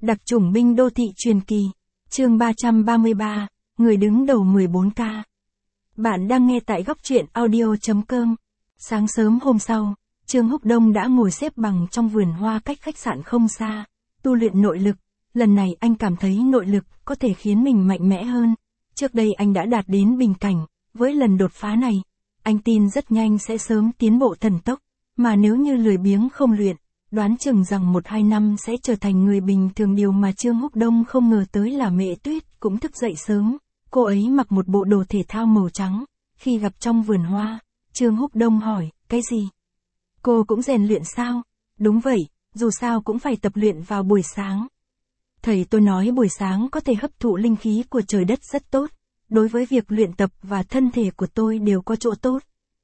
Đặc chủng binh đô thị truyền kỳ. Chương 333, người đứng đầu 14K. Bạn đang nghe tại góc truyện audio.com. Sáng sớm hôm sau, Trương Húc Đông đã ngồi xếp bằng trong vườn hoa cách khách sạn không xa, tu luyện nội lực. Lần này anh cảm thấy nội lực có thể khiến mình mạnh mẽ hơn. Trước đây anh đã đạt đến bình cảnh, với lần đột phá này, anh tin rất nhanh sẽ sớm tiến bộ thần tốc, mà nếu như lười biếng không luyện, đoán chừng rằng 1-2 năm sẽ trở thành người bình thường. Điều mà Trương Húc Đông không ngờ tới là Mễ Tuyết cũng thức dậy sớm. Cô ấy mặc một bộ đồ thể thao màu trắng. Khi gặp trong vườn hoa, Trương Húc Đông hỏi, cái gì? Cô cũng rèn luyện sao? Đúng vậy, dù sao cũng phải tập luyện vào buổi sáng. Thầy tôi nói buổi sáng có thể hấp thụ linh khí của trời đất rất tốt. Đối với việc luyện tập và thân thể của tôi đều có chỗ tốt.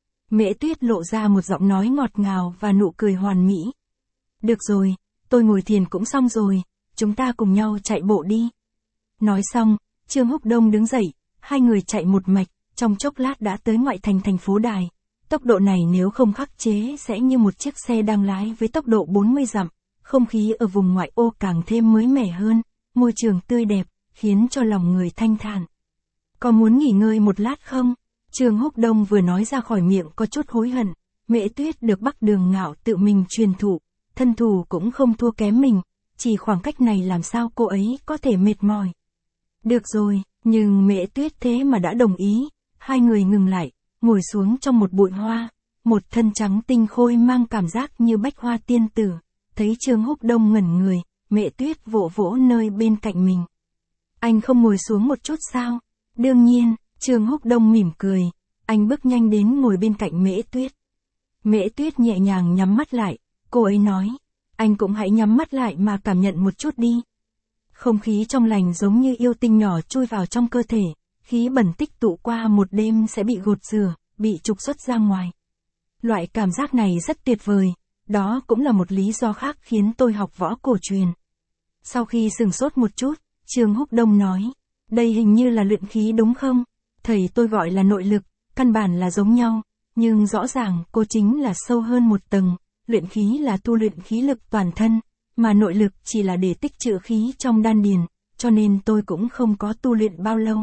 Mễ Tuyết lộ ra một giọng nói ngọt ngào và nụ cười hoàn mỹ. Được rồi, tôi ngồi thiền cũng xong rồi, chúng ta cùng nhau chạy bộ đi. Nói xong, Trương Húc Đông đứng dậy, hai người chạy một mạch, trong chốc lát đã tới ngoại thành thành phố Đài. Tốc độ này nếu không khắc chế sẽ như một chiếc xe đang lái với tốc độ 40 dặm. Không khí ở vùng ngoại ô càng thêm mới mẻ hơn, môi trường tươi đẹp, khiến cho lòng người thanh thản. Có muốn nghỉ ngơi một lát không? Trương Húc Đông vừa nói ra khỏi miệng có chút hối hận. Mễ Tuyết được Bắc Đường Ngạo tự mình truyền thụ, thân thủ cũng không thua kém mình, chỉ khoảng cách này làm sao cô ấy có thể mệt mỏi. Được rồi, nhưng Mễ Tuyết thế mà đã đồng ý. Hai người ngừng lại, ngồi xuống trong một bụi hoa, một thân trắng tinh khôi mang cảm giác như bách hoa tiên tử. Thấy Trương Húc Đông ngẩn người, Mễ Tuyết vỗ vỗ nơi bên cạnh mình. Anh không ngồi xuống một chút sao? Đương nhiên, Trương Húc Đông mỉm cười, anh bước nhanh đến ngồi bên cạnh Mễ Tuyết. Mễ Tuyết nhẹ nhàng nhắm mắt lại, cô ấy nói, anh cũng hãy nhắm mắt lại mà cảm nhận một chút đi. Không khí trong lành giống như yêu tinh nhỏ chui vào trong cơ thể, khí bẩn tích tụ qua một đêm sẽ bị gột rửa, bị trục xuất ra ngoài. Loại cảm giác này rất tuyệt vời, đó cũng là một lý do khác khiến tôi học võ cổ truyền. Sau khi sửng sốt một chút, Trương Húc Đông nói, đây hình như là luyện khí đúng không? Thầy tôi gọi là nội lực, căn bản là giống nhau, nhưng rõ ràng cô chính là sâu hơn một tầng. Luyện khí là tu luyện khí lực toàn thân, mà nội lực chỉ là để tích trữ khí trong đan điền, cho nên tôi cũng không có tu luyện bao lâu.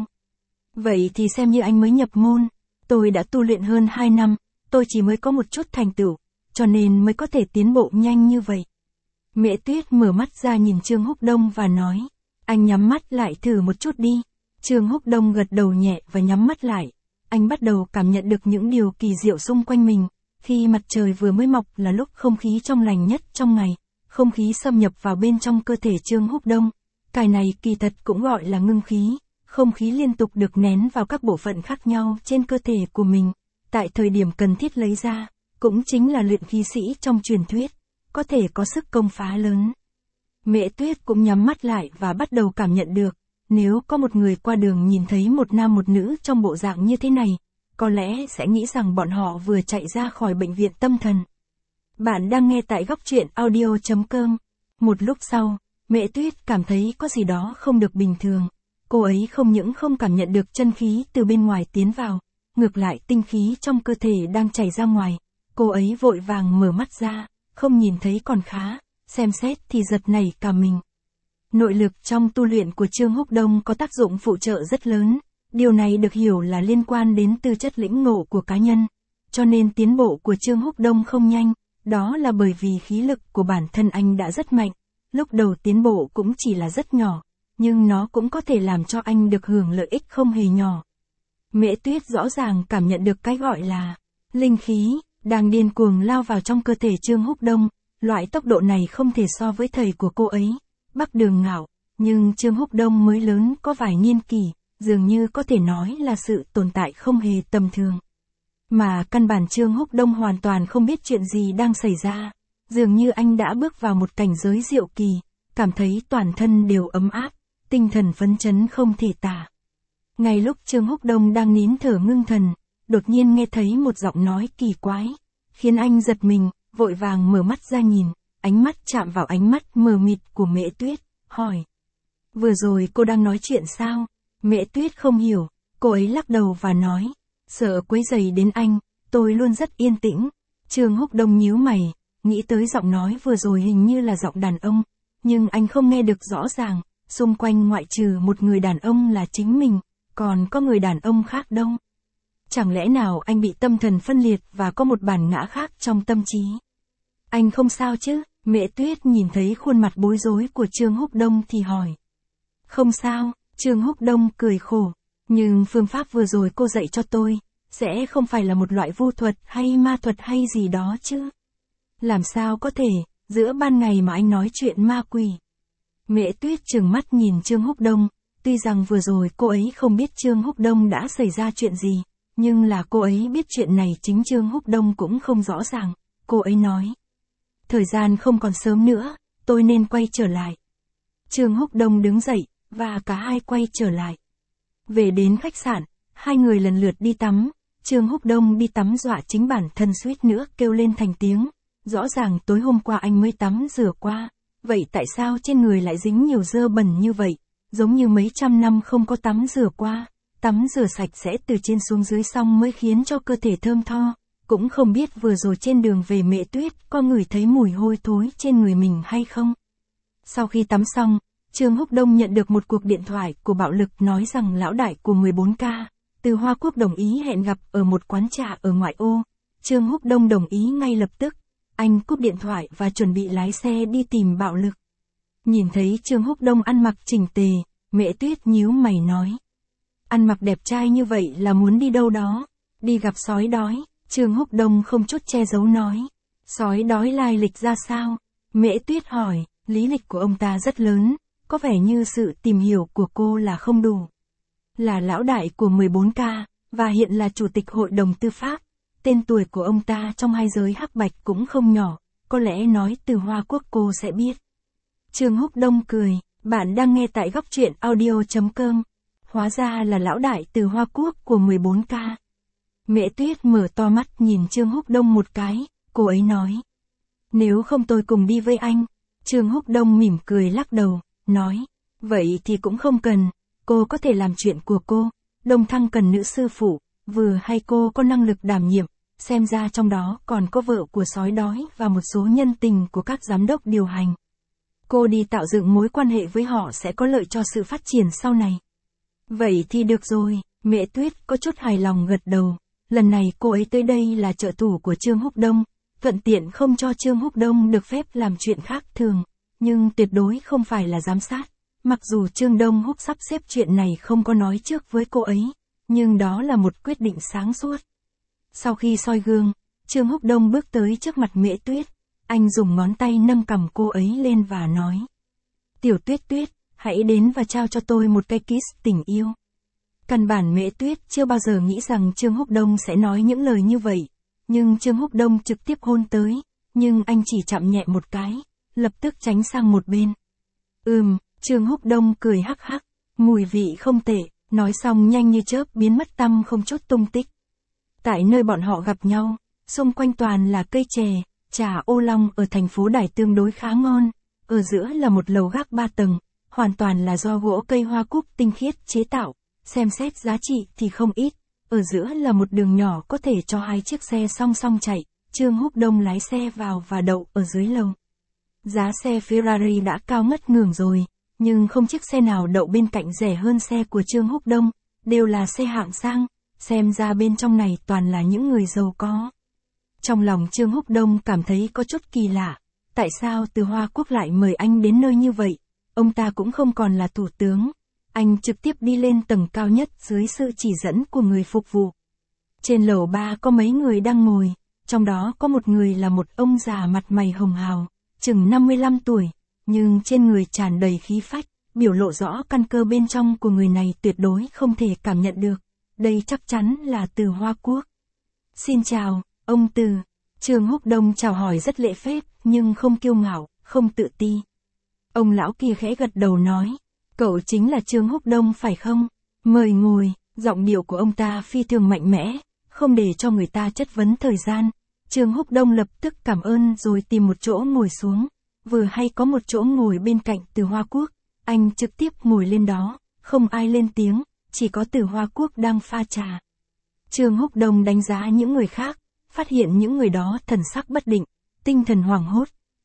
Vậy thì xem như anh mới nhập môn, tôi đã tu luyện hơn 2 năm, tôi chỉ mới có một chút thành tựu, cho nên mới có thể tiến bộ nhanh như vậy. Mễ Tuyết mở mắt ra nhìn Trương Húc Đông và nói, anh nhắm mắt lại thử một chút đi. Trương Húc Đông gật đầu nhẹ và nhắm mắt lại, anh bắt đầu cảm nhận được những điều kỳ diệu xung quanh mình. Khi mặt trời vừa mới mọc là lúc không khí trong lành nhất trong ngày, không khí xâm nhập vào bên trong cơ thể Trương Húc Đông. Cái này kỳ thật cũng gọi là ngưng khí, không khí liên tục được nén vào các bộ phận khác nhau trên cơ thể của mình, tại thời điểm cần thiết lấy ra, cũng chính là luyện khí sĩ trong truyền thuyết, có thể có sức công phá lớn. Mễ Tuyết cũng nhắm mắt lại và bắt đầu cảm nhận được, nếu có một người qua đường nhìn thấy một nam một nữ trong bộ dạng như thế này, có lẽ sẽ nghĩ rằng bọn họ vừa chạy ra khỏi bệnh viện tâm thần. Bạn đang nghe tại góc truyện audio.com. Một lúc sau, Mễ Tuyết cảm thấy có gì đó không được bình thường. Cô ấy không những không cảm nhận được chân khí từ bên ngoài tiến vào, ngược lại tinh khí trong cơ thể đang chảy ra ngoài. Cô ấy vội vàng mở mắt ra, không nhìn thấy còn khá, xem xét thì giật nảy cả mình. Nội lực trong tu luyện của Trương Húc Đông có tác dụng phụ trợ rất lớn. Điều này được hiểu là liên quan đến tư chất lĩnh ngộ của cá nhân, cho nên tiến bộ của Trương Húc Đông không nhanh, đó là bởi vì khí lực của bản thân anh đã rất mạnh, lúc đầu tiến bộ cũng chỉ là rất nhỏ, nhưng nó cũng có thể làm cho anh được hưởng lợi ích không hề nhỏ. Mễ Tuyết rõ ràng cảm nhận được cái gọi là linh khí, đang điên cuồng lao vào trong cơ thể Trương Húc Đông, loại tốc độ này không thể so với thầy của cô ấy, Bắc Đường Ngạo, nhưng Trương Húc Đông mới lớn có vài niên kỷ. Dường như có thể nói là sự tồn tại không hề tầm thường. Mà căn bản Trương Húc Đông hoàn toàn không biết chuyện gì đang xảy ra. Dường như anh đã bước vào một cảnh giới diệu kỳ, cảm thấy toàn thân đều ấm áp, tinh thần phấn chấn không thể tả. Ngay lúc Trương Húc Đông đang nín thở ngưng thần, đột nhiên nghe thấy một giọng nói kỳ quái, khiến anh giật mình, vội vàng mở mắt ra nhìn, ánh mắt chạm vào ánh mắt mờ mịt của Mễ Tuyết, hỏi. Vừa rồi cô đang nói chuyện sao? Mễ Tuyết không hiểu, cô ấy lắc đầu và nói, sợ quấy rầy đến anh, tôi luôn rất yên tĩnh. Trương Húc Đông nhíu mày, nghĩ tới giọng nói vừa rồi hình như là giọng đàn ông, nhưng anh không nghe được rõ ràng, xung quanh ngoại trừ một người đàn ông là chính mình, còn có người đàn ông khác đâu. Chẳng lẽ nào anh bị tâm thần phân liệt và có một bản ngã khác trong tâm trí? Anh không sao chứ? Mẹ Tuyết nhìn thấy khuôn mặt bối rối của Trương Húc Đông thì hỏi. Không sao, Trương Húc Đông cười khổ. Nhưng phương pháp vừa rồi cô dạy cho tôi, sẽ không phải là một loại vu thuật hay ma thuật hay gì đó chứ? Làm sao có thể, giữa ban ngày mà anh nói chuyện ma quỷ? Mẹ Tuyết trừng mắt nhìn Trương Húc Đông, tuy rằng vừa rồi cô ấy không biết Trương Húc Đông đã xảy ra chuyện gì, nhưng là cô ấy biết chuyện này chính Trương Húc Đông cũng không rõ ràng. Cô ấy nói. Thời gian không còn sớm nữa, tôi nên quay trở lại. Trương Húc Đông đứng dậy, và cả hai quay trở lại. Về đến khách sạn, hai người lần lượt đi tắm. Trương Húc Đông đi tắm dọa chính bản thân suýt nữa kêu lên thành tiếng. Rõ ràng tối hôm qua anh mới tắm rửa qua, vậy tại sao trên người lại dính nhiều dơ bẩn như vậy? Giống như mấy trăm năm không có tắm rửa qua, tắm rửa sạch sẽ từ trên xuống dưới xong mới khiến cho cơ thể thơm tho. Cũng không biết vừa rồi trên đường về Mẹ Tuyết có ngửi thấy mùi hôi thối trên người mình hay không? Sau khi tắm xong, Trương Húc Đông nhận được một cuộc điện thoại của Bạo Lực nói rằng lão đại của 14K, từ Hoa Quốc đồng ý hẹn gặp ở một quán trà ở ngoại ô. Trương Húc Đông đồng ý ngay lập tức. Anh cúp điện thoại và chuẩn bị lái xe đi tìm Bạo Lực. Nhìn thấy Trương Húc Đông ăn mặc chỉnh tề, Mẹ Tuyết nhíu mày nói. Ăn mặc đẹp trai như vậy là muốn đi đâu đó? Đi gặp sói đói. Trương Húc Đông không chút che giấu nói. Sói đói lai lịch ra sao? Mẹ Tuyết hỏi. Lý lịch của ông ta rất lớn, có vẻ như sự tìm hiểu của cô là không đủ. Là lão đại của 14K, và hiện là chủ tịch hội đồng tư pháp. Tên tuổi của ông ta trong hai giới hắc bạch cũng không nhỏ, có lẽ nói từ Hoa Quốc cô sẽ biết. Trương Húc Đông cười, bạn đang nghe tại góc truyện audio.com. Hóa ra là lão đại từ Hoa Quốc của 14K. Mẹ Tuyết mở to mắt nhìn Trương Húc Đông một cái, cô ấy nói. Nếu không tôi cùng đi với anh. Trương Húc Đông mỉm cười lắc đầu, nói. Vậy thì cũng không cần, cô có thể làm chuyện của cô. Đông Thăng cần nữ sư phụ, vừa hay cô có năng lực đảm nhiệm, xem ra trong đó còn có vợ của sói đói và một số nhân tình của các giám đốc điều hành. Cô đi tạo dựng mối quan hệ với họ sẽ có lợi cho sự phát triển sau này. Vậy thì được rồi, Mẹ Tuyết có chút hài lòng gật đầu. Lần này cô ấy tới đây là trợ thủ của Trương Húc Đông, thuận tiện không cho Trương Húc Đông được phép làm chuyện khác thường, nhưng tuyệt đối không phải là giám sát. Mặc dù Trương Đông Húc sắp xếp chuyện này không có nói trước với cô ấy, nhưng đó là một quyết định sáng suốt. Sau khi soi gương, Trương Húc Đông bước tới trước mặt Mẹ Tuyết, anh dùng ngón tay nâng cằm cô ấy lên và nói. Tiểu Tuyết Tuyết, hãy đến và trao cho tôi một cái kiss tình yêu. Căn bản Mẹ Tuyết chưa bao giờ nghĩ rằng Trương Húc Đông sẽ nói những lời như vậy, nhưng Trương Húc Đông trực tiếp hôn tới, nhưng anh chỉ chạm nhẹ một cái, lập tức tránh sang một bên. Trương Húc Đông cười hắc hắc, mùi vị không tệ, nói xong nhanh như chớp biến mất tăm không chút tung tích. Tại nơi bọn họ gặp nhau, xung quanh toàn là cây chè, trà ô long ở thành phố Đài tương đối khá ngon, ở giữa là một lầu gác 3 tầng, hoàn toàn là do gỗ cây hoa cúc tinh khiết chế tạo, xem xét giá trị thì không ít, ở giữa là một đường nhỏ có thể cho hai chiếc xe song song chạy, Trương Húc Đông lái xe vào và đậu ở dưới lầu. Giá xe Ferrari đã cao ngất ngưởng rồi, nhưng không chiếc xe nào đậu bên cạnh rẻ hơn xe của Trương Húc Đông, đều là xe hạng sang, xem ra bên trong này toàn là những người giàu có. Trong lòng Trương Húc Đông cảm thấy có chút kỳ lạ, tại sao từ Hoa Quốc lại mời anh đến nơi như vậy, ông ta cũng không còn là thủ tướng. Anh trực tiếp đi lên tầng cao nhất dưới sự chỉ dẫn của người phục vụ. Trên lầu 3 có mấy người đang ngồi, trong đó có một người là một ông già mặt mày hồng hào, chừng 55 tuổi, nhưng trên người tràn đầy khí phách, biểu lộ rõ căn cơ bên trong của người này tuyệt đối không thể cảm nhận được. Đây chắc chắn là từ Hoa Quốc. Xin chào, ông Từ. Trương Húc Đông chào hỏi rất lễ phép, nhưng không kiêu ngạo, không tự ti. Ông lão kia khẽ gật đầu nói. Cậu chính là Trương Húc Đông phải không? Mời ngồi, giọng điệu của ông ta phi thường mạnh mẽ, không để cho người ta chất vấn thời gian. Trương Húc Đông lập tức cảm ơn rồi tìm một chỗ ngồi xuống. Vừa hay có một chỗ ngồi bên cạnh từ Hoa Quốc, anh trực tiếp ngồi lên đó, không ai lên tiếng, chỉ có từ Hoa Quốc đang pha trà. Trương Húc Đông đánh giá những người khác, phát hiện những người đó thần sắc bất định, tinh thần hoảng hốt,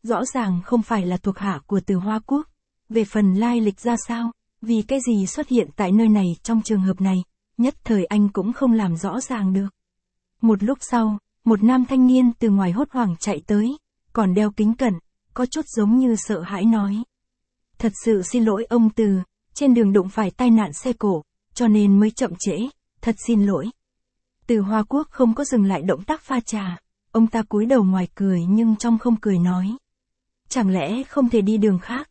rõ ràng không phải là thuộc hạ của Từ Hoa Quốc. Về phần lai lịch ra sao, vì cái gì xuất hiện tại nơi này trong trường hợp này, nhất thời anh cũng không làm rõ ràng được. Một lúc sau, một nam thanh niên từ ngoài hốt hoảng chạy tới, còn đeo kính cận, có chút giống như sợ hãi nói. Thật sự xin lỗi ông Từ, trên đường đụng phải tai nạn xe cộ, cho nên mới chậm trễ, thật xin lỗi. Từ Hoa Quốc không có dừng lại động tác pha trà, ông ta cúi đầu ngoài cười nhưng trong không cười nói. Chẳng lẽ không thể đi đường khác?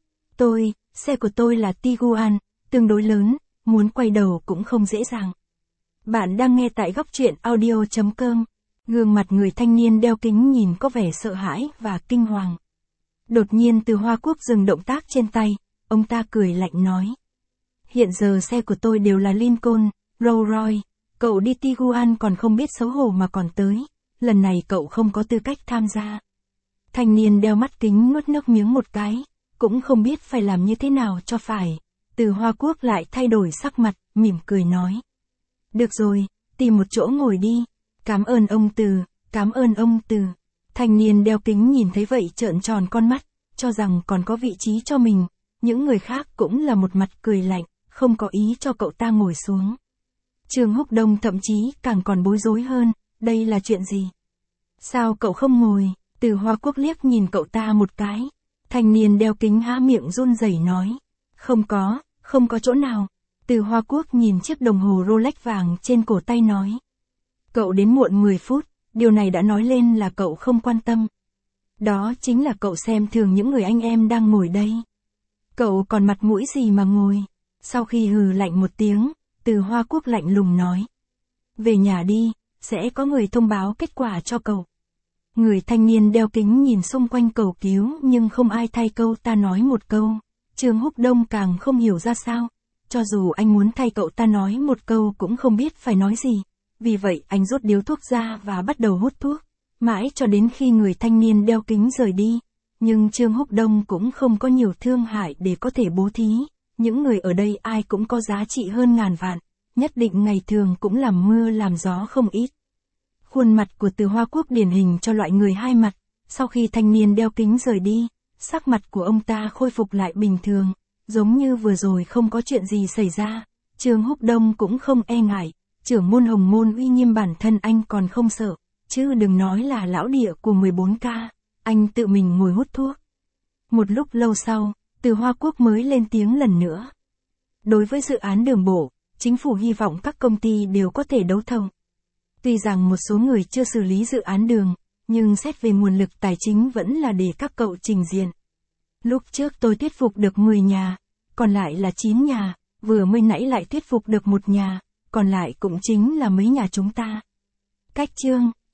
Xe của tôi là Tiguan, tương đối lớn, muốn quay đầu cũng không dễ dàng. Bạn đang nghe tại góc truyện audio.com. Gương mặt người thanh niên đeo kính nhìn có vẻ sợ hãi và kinh hoàng. Đột nhiên Từ Hoa Quốc dừng động tác trên tay, ông ta cười lạnh nói. Hiện giờ xe của tôi đều là Lincoln, Rolls Royce, cậu đi Tiguan còn không biết xấu hổ mà còn tới, lần này cậu không có tư cách tham gia. Thanh niên đeo mắt kính nuốt nước miếng một cái, cũng không biết phải làm như thế nào cho phải. Từ Hoa Quốc lại thay đổi sắc mặt, mỉm cười nói. Được rồi, tìm một chỗ ngồi đi. Cảm ơn ông Từ, cảm ơn ông Từ. Thanh niên đeo kính nhìn thấy vậy trợn tròn con mắt, cho rằng còn có vị trí cho mình. Những người khác cũng là một mặt cười lạnh, không có ý cho cậu ta ngồi xuống. Trương Húc Đông thậm chí càng còn bối rối hơn, đây là chuyện gì? Sao cậu không ngồi? Từ Hoa Quốc liếc nhìn cậu ta một cái. Thanh niên đeo kính há miệng run rẩy nói. Không có chỗ nào. Từ Hoa Quốc nhìn chiếc đồng hồ Rolex vàng trên cổ tay nói. Cậu đến muộn 10 phút, điều này đã nói lên là cậu không quan tâm. Đó chính là cậu xem thường những người anh em đang ngồi đây. Cậu còn mặt mũi gì mà ngồi? Sau khi hừ lạnh một tiếng, Từ Hoa Quốc lạnh lùng nói. Về nhà đi, sẽ có người thông báo kết quả cho cậu. Người thanh niên đeo kính nhìn xung quanh cầu cứu nhưng không ai thay câu ta nói một câu. Trương Húc Đông càng không hiểu ra sao. Cho dù anh muốn thay cậu ta nói một câu cũng không biết phải nói gì. Vì vậy anh rút điếu thuốc ra và bắt đầu hút thuốc. Mãi cho đến khi người thanh niên đeo kính rời đi. Nhưng Trương Húc Đông cũng không có nhiều thương hại để có thể bố thí. Những người ở đây ai cũng có giá trị hơn ngàn vạn. Nhất định ngày thường cũng làm mưa làm gió không ít. Khuôn mặt của Từ Hoa Quốc điển hình cho loại người hai mặt. Sau khi thanh niên đeo kính rời đi, sắc mặt của ông ta khôi phục lại bình thường. Giống như vừa rồi không có chuyện gì xảy ra. Trương Húc Đông cũng không e ngại. Trưởng môn Hồng Môn uy nghiêm bản thân anh còn không sợ. Chứ đừng nói là lão địa của 14K. Anh tự mình ngồi hút thuốc. Một lúc lâu sau, Từ Hoa Quốc mới lên tiếng lần nữa. Đối với dự án đường bộ, chính phủ hy vọng các công ty đều có thể đấu thầu. Tuy rằng một số người chưa xử lý dự án đường, nhưng xét về nguồn lực tài chính vẫn là để các cậu trình diện. Lúc trước tôi thuyết phục được 10 nhà, còn lại là 9 nhà, vừa mới nãy lại thuyết phục được một nhà, còn lại cũng chính là mấy nhà chúng ta. Cách chương